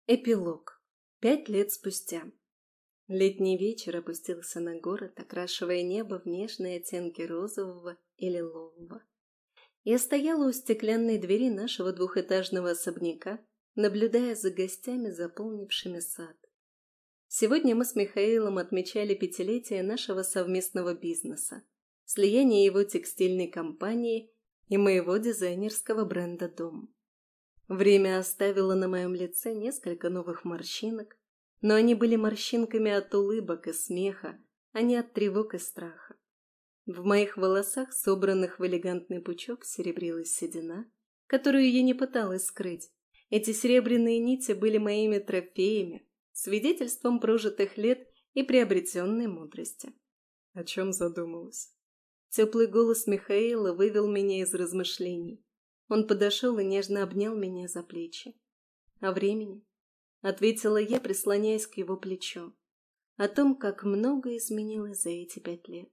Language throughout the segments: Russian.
Эпилог. 5 лет спустя. Летний вечер опустился на город, окрашивая небо в нежные оттенки розового и лилового. Я стояла у стеклянной двери нашего двухэтажного особняка, наблюдая за гостями, заполнившими сад. Сегодня мы с Михаилом отмечали 5-летие нашего совместного бизнеса, слияние его текстильной компании и моего дизайнерского бренда «Дом». Время оставило на моем лице несколько новых морщинок, но они были морщинками от улыбок и смеха, а не от тревог и страха. В моих волосах, собранных в элегантный пучок, серебрилась седина, которую я не пыталась скрыть. Эти серебряные нити были моими трофеями, свидетельством прожитых лет и приобретенной мудрости. О чем задумалась? Теплый голос Михаила вывел меня из размышлений. Он подошел и нежно обнял меня за плечи. «О времени?» — ответила я, прислоняясь к его плечу. «О том, как много изменилось за эти 5 лет».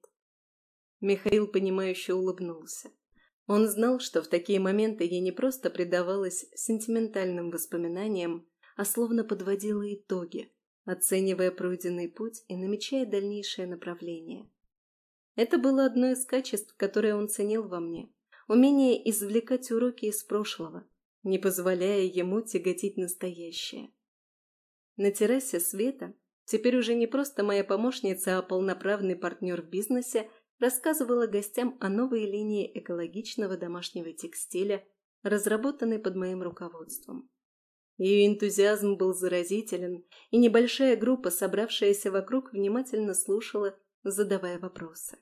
Михаил, понимающе улыбнулся. Он знал, что в такие моменты я не просто предавалась сентиментальным воспоминаниям, а словно подводила итоги, оценивая пройденный путь и намечая дальнейшее направление. Это было одно из качеств, которое он ценил во мне. Умение извлекать уроки из прошлого, не позволяя ему тяготить настоящее. На террасе Света, теперь уже не просто моя помощница, а полноправный партнер в бизнесе, рассказывала гостям о новой линии экологичного домашнего текстиля, разработанной под моим руководством. Ее энтузиазм был заразителен, и небольшая группа, собравшаяся вокруг, внимательно слушала, задавая вопросы.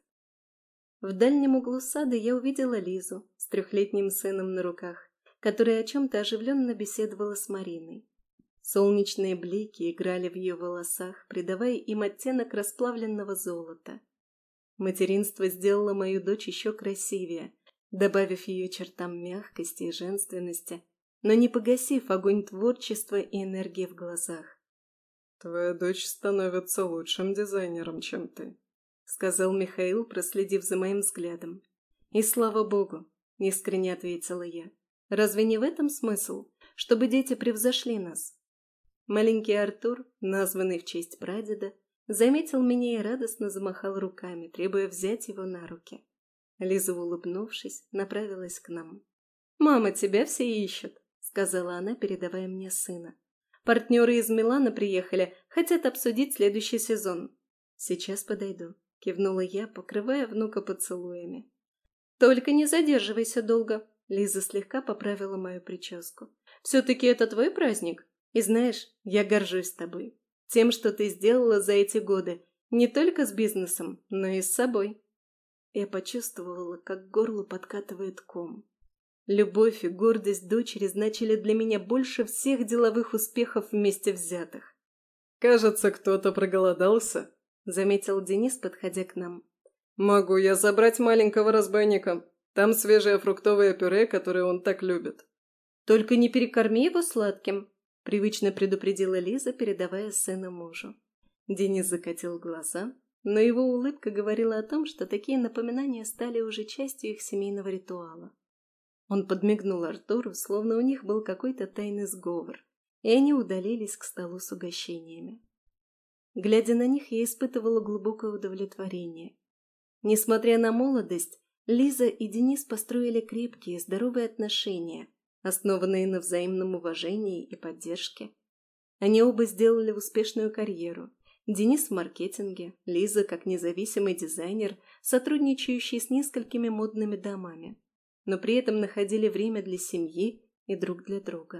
В дальнем углу сада я увидела Лизу с 3-летним сыном на руках, которая о чем-то оживленно беседовала с Мариной. Солнечные блики играли в ее волосах, придавая им оттенок расплавленного золота. Материнство сделало мою дочь еще красивее, добавив ее чертам мягкости и женственности, но не погасив огонь творчества и энергии в глазах. «Твоя дочь становится лучшим дизайнером, чем ты», — сказал Михаил, проследив за моим взглядом. «И слава богу», — искренне ответила я. «Разве не в этом смысл, чтобы дети превзошли нас?» Маленький Артур, названный в честь прадеда, заметил меня и радостно замахал руками, требуя взять его на руки. Лиза, улыбнувшись, направилась к нам. «Мама, тебя все ищут», — сказала она, передавая мне сына. «Партнеры из Милана приехали, хотят обсудить следующий сезон». «Сейчас подойду», — кивнула я, покрывая внука поцелуями. «Только не задерживайся долго», — Лиза слегка поправила мою прическу. «Все-таки это твой праздник? И знаешь, я горжусь тобой. Тем, что ты сделала за эти годы, не только с бизнесом, но и с собой». Я почувствовала, как к горлу подкатывает ком. Любовь и гордость дочери значили для меня больше всех деловых успехов вместе взятых. «Кажется, кто-то проголодался», — заметил Денис, подходя к нам. «Могу я забрать маленького разбойника? Там свежее фруктовое пюре, которое он так любит». «Только не перекорми его сладким», — привычно предупредила Лиза, передавая сына мужу. Денис закатил глаза, но его улыбка говорила о том, что такие напоминания стали уже частью их семейного ритуала. Он подмигнул Артуру, словно у них был какой-то тайный сговор, и они удалились к столу с угощениями. Глядя на них, я испытывала глубокое удовлетворение. Несмотря на молодость, Лиза и Денис построили крепкие, здоровые отношения, основанные на взаимном уважении и поддержке. Они оба сделали успешную карьеру. Денис в маркетинге, Лиза как независимый дизайнер, сотрудничающий с несколькими модными домами, но при этом находили время для семьи и друг для друга.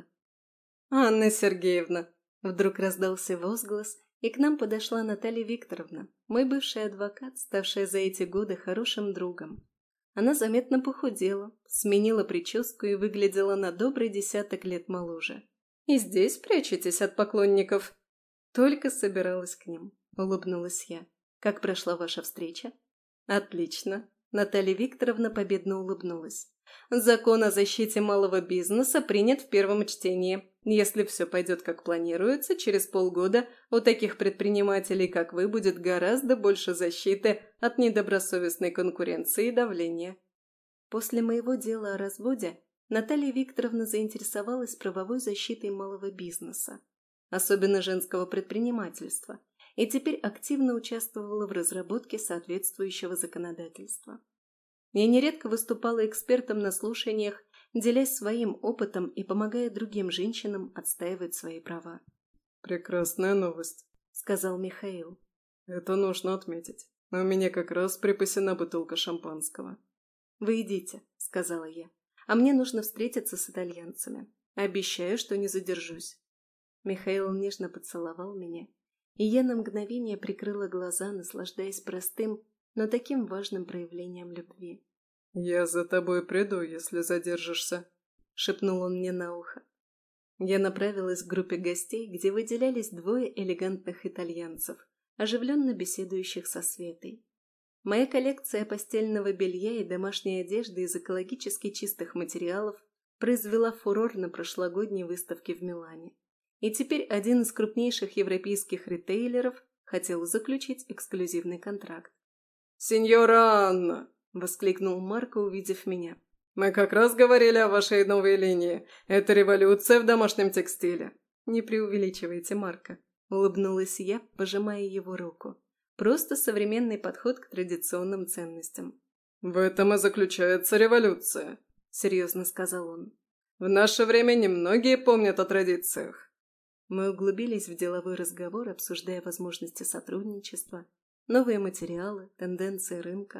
«Анна Сергеевна!» — вдруг раздался возглас, и к нам подошла Наталья Викторовна, мой бывший адвокат, ставшая за эти годы хорошим другом. Она заметно похудела, сменила прическу и выглядела на добрый 10 лет моложе. «И здесь прячетесь от поклонников?» «Только собиралась к ним», — улыбнулась я. «Как прошла ваша встреча?» «Отлично», — Наталья Викторовна победно улыбнулась. «Закон о защите малого бизнеса принят в первом чтении. Если все пойдет как планируется, через полгода у таких предпринимателей, как вы, будет гораздо больше защиты от недобросовестной конкуренции и давления». После моего дела о разводе Наталья Викторовна заинтересовалась правовой защитой малого бизнеса. особенно женского предпринимательства, и теперь активно участвовала в разработке соответствующего законодательства. Я нередко выступала экспертом на слушаниях, делясь своим опытом и помогая другим женщинам отстаивать свои права. «Прекрасная новость», — сказал Михаил. «Это нужно отметить. У меня как раз припасена бутылка шампанского». «Вы идите», — сказала я, — «а мне нужно встретиться с итальянцами. Обещаю, что не задержусь». Михаил нежно поцеловал меня, и я на мгновение прикрыла глаза, наслаждаясь простым, но таким важным проявлением любви. «Я за тобой приду, если задержишься», — шепнул он мне на ухо. Я направилась к группе гостей, где выделялись двое элегантных итальянцев, оживленно беседующих со Светой. Моя коллекция постельного белья и домашней одежды из экологически чистых материалов произвела фурор на прошлогодней выставке в Милане. И теперь один из крупнейших европейских ритейлеров хотел заключить эксклюзивный контракт. «Сеньора Анна!» — воскликнул Марко, увидев меня. «Мы как раз говорили о вашей новой линии. Это революция в домашнем текстиле». «Не преувеличивайте, Марко», — улыбнулась я, пожимая его руку. «Просто современный подход к традиционным ценностям». «В этом и заключается революция», — серьезно сказал он. «В наше время немногие помнят о традициях». Мы углубились в деловой разговор, обсуждая возможности сотрудничества, новые материалы, тенденции рынка.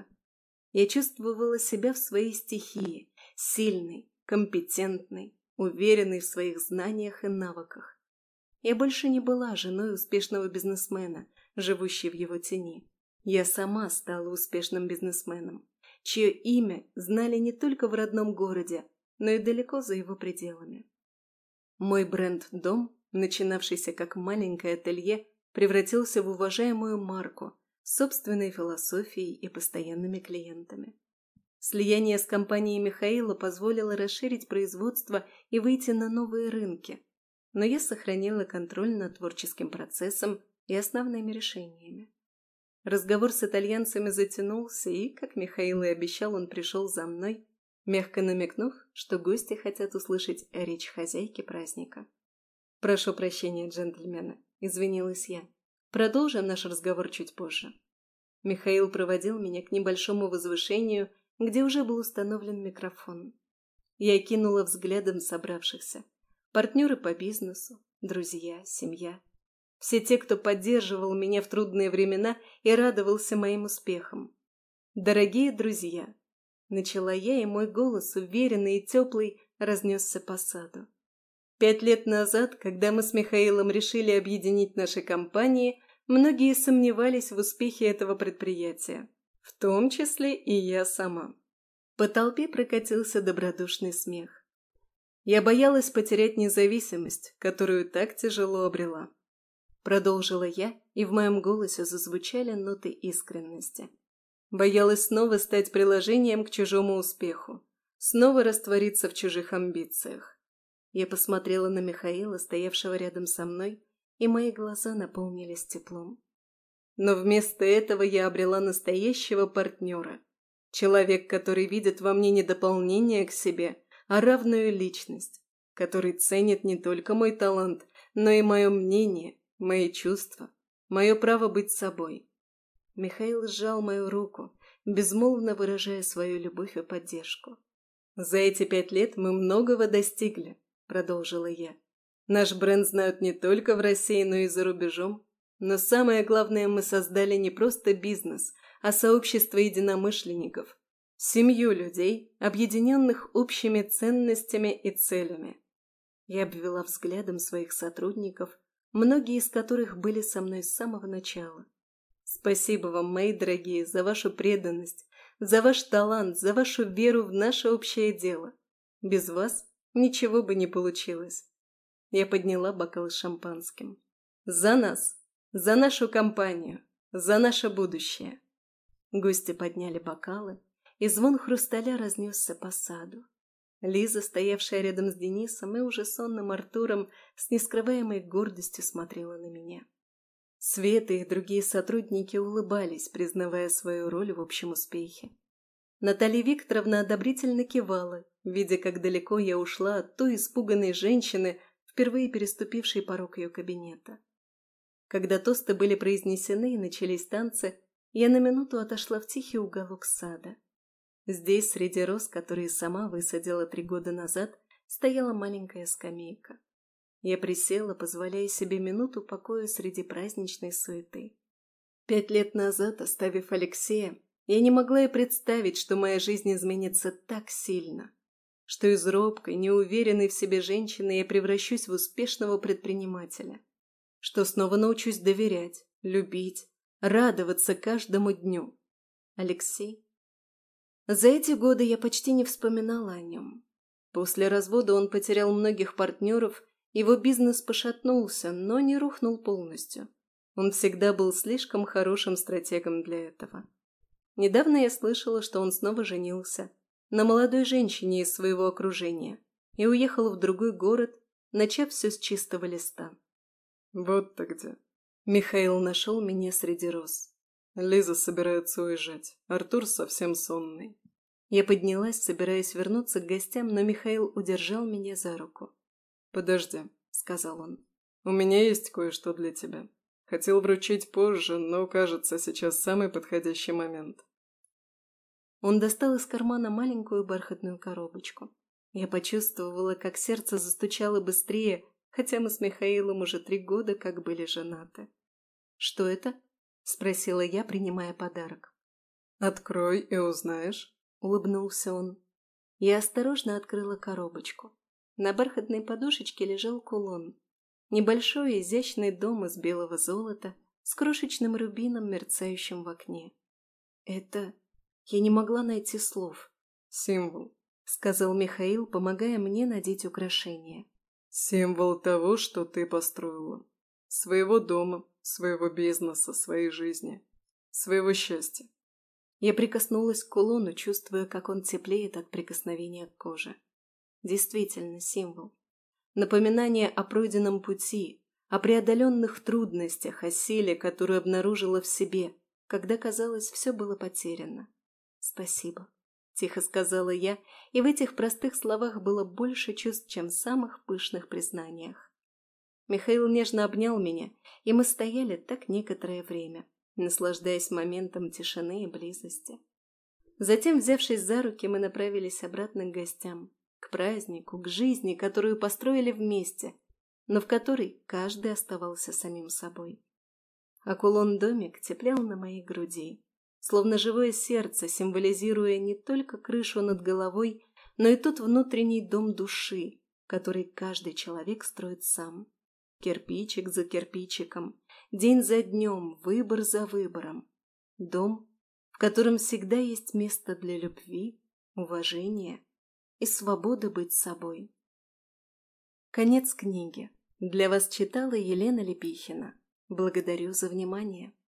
Я чувствовала себя в своей стихии, сильной, компетентной, уверенной в своих знаниях и навыках. Я больше не была женой успешного бизнесмена, живущей в его тени. Я сама стала успешным бизнесменом, чье имя знали не только в родном городе, но и далеко за его пределами. Мой бренд-дом, начинавшийся как маленькое ателье, превратился в уважаемую марку с собственной философией и постоянными клиентами. Слияние с компанией Михаила позволило расширить производство и выйти на новые рынки, но я сохранила контроль над творческим процессом и основными решениями. Разговор с итальянцами затянулся, и, как Михаил и обещал, он пришел за мной, мягко намекнув, что гости хотят услышать речь хозяйки праздника. «Прошу прощения, джентльмены», — извинилась я. «Продолжим наш разговор чуть позже». Михаил проводил меня к небольшому возвышению, где уже был установлен микрофон. Я кинула взглядом собравшихся. Партнеры по бизнесу, друзья, семья. Все те, кто поддерживал меня в трудные времена и радовался моим успехам. «Дорогие друзья», — начала я, и мой голос, уверенный и теплый, разнесся по саду. 5 лет назад, когда мы с Михаилом решили объединить наши компании, многие сомневались в успехе этого предприятия, в том числе и я сама. По толпе прокатился добродушный смех. Я боялась потерять независимость, которую так тяжело обрела. Продолжила я, и в моем голосе зазвучали ноты искренности. Боялась снова стать приложением к чужому успеху, снова раствориться в чужих амбициях. Я посмотрела на Михаила, стоявшего рядом со мной, и мои глаза наполнились теплом. Но вместо этого я обрела настоящего партнера. Человек, который видит во мне не дополнение к себе, а равную личность, который ценит не только мой талант, но и мое мнение, мои чувства, мое право быть собой. Михаил сжал мою руку, безмолвно выражая свою любовь и поддержку. «За эти 5 лет мы многого достигли», — продолжила я. «Наш бренд знают не только в России, но и за рубежом. Но самое главное, мы создали не просто бизнес, а сообщество единомышленников, семью людей, объединенных общими ценностями и целями». Я обвела взглядом своих сотрудников, многие из которых были со мной с самого начала. Спасибо вам, мои дорогие, за вашу преданность, за ваш талант, за вашу веру в наше общее дело. Без вас ничего бы не получилось. Я подняла бокал с шампанским. За нас, за нашу компанию, за наше будущее. Гости подняли бокалы, и звон хрусталя разнесся по саду. Лиза, стоявшая рядом с Денисом и уже сонным Артуром, с нескрываемой гордостью смотрела на меня. Света и другие сотрудники улыбались, признавая свою роль в общем успехе. Наталья Викторовна одобрительно кивала, видя, как далеко я ушла от той испуганной женщины, в впервые переступившей порог ее кабинета. Когда тосты были произнесены и начались танцы, я на минуту отошла в тихий уголок сада. Здесь, среди роз, которые сама высадила 3 года назад, стояла маленькая скамейка. Я присела, позволяя себе минуту покоя среди праздничной суеты. 5 лет назад, оставив Алексея, я не могла и представить, что моя жизнь изменится так сильно, что из робкой, неуверенной в себе женщины я превращусь в успешного предпринимателя, что снова научусь доверять, любить, радоваться каждому дню. Алексей. За эти годы я почти не вспоминала о нем. После развода он потерял многих партнеров, его бизнес пошатнулся, но не рухнул полностью. Он всегда был слишком хорошим стратегом для этого. Недавно я слышала, что он снова женился на молодой женщине из своего окружения и уехал в другой город, начав все с чистого листа. «Вот ты где!» Михаил нашел меня среди роз. Лиза собирается уезжать. Артур совсем сонный. Я поднялась, собираясь вернуться к гостям, но Михаил удержал меня за руку. «Подожди», — сказал он. «У меня есть кое-что для тебя. Хотел вручить позже, но, кажется, сейчас самый подходящий момент». Он достал из кармана маленькую бархатную коробочку. Я почувствовала, как сердце застучало быстрее, хотя мы с Михаилом уже 3 года как были женаты. «Что это?» — спросила я, принимая подарок. «Открой и узнаешь», — улыбнулся он. Я осторожно открыла коробочку. На бархатной подушечке лежал кулон. Небольшой изящный дом из белого золота с крошечным рубином, мерцающим в окне. Это... Я не могла найти слов. «Символ», — сказал Михаил, помогая мне надеть украшение. «Символ того, что ты построила. Своего дома, своего бизнеса, своей жизни, своего счастья». Я прикоснулась к кулону, чувствуя, как он теплеет от прикосновения к коже. Действительно, символ. Напоминание о пройденном пути, о преодоленных трудностях, о силе, которую обнаружила в себе, когда, казалось, все было потеряно. «Спасибо», — тихо сказала я, и в этих простых словах было больше чувств, чем в самых пышных признаниях. Михаил нежно обнял меня, и мы стояли так некоторое время, наслаждаясь моментом тишины и близости. Затем, взявшись за руки, мы направились обратно к гостям, к празднику, к жизни, которую построили вместе, но в которой каждый оставался самим собой. А кулон-домик теплял на моей груди, словно живое сердце, символизируя не только крышу над головой, но и тот внутренний дом души, который каждый человек строит сам. Кирпичик за кирпичиком, день за днем, выбор за выбором. Дом, в котором всегда есть место для любви, уважения и свободы быть собой. Конец книги. Для вас читала Елена Лепихина. Благодарю за внимание.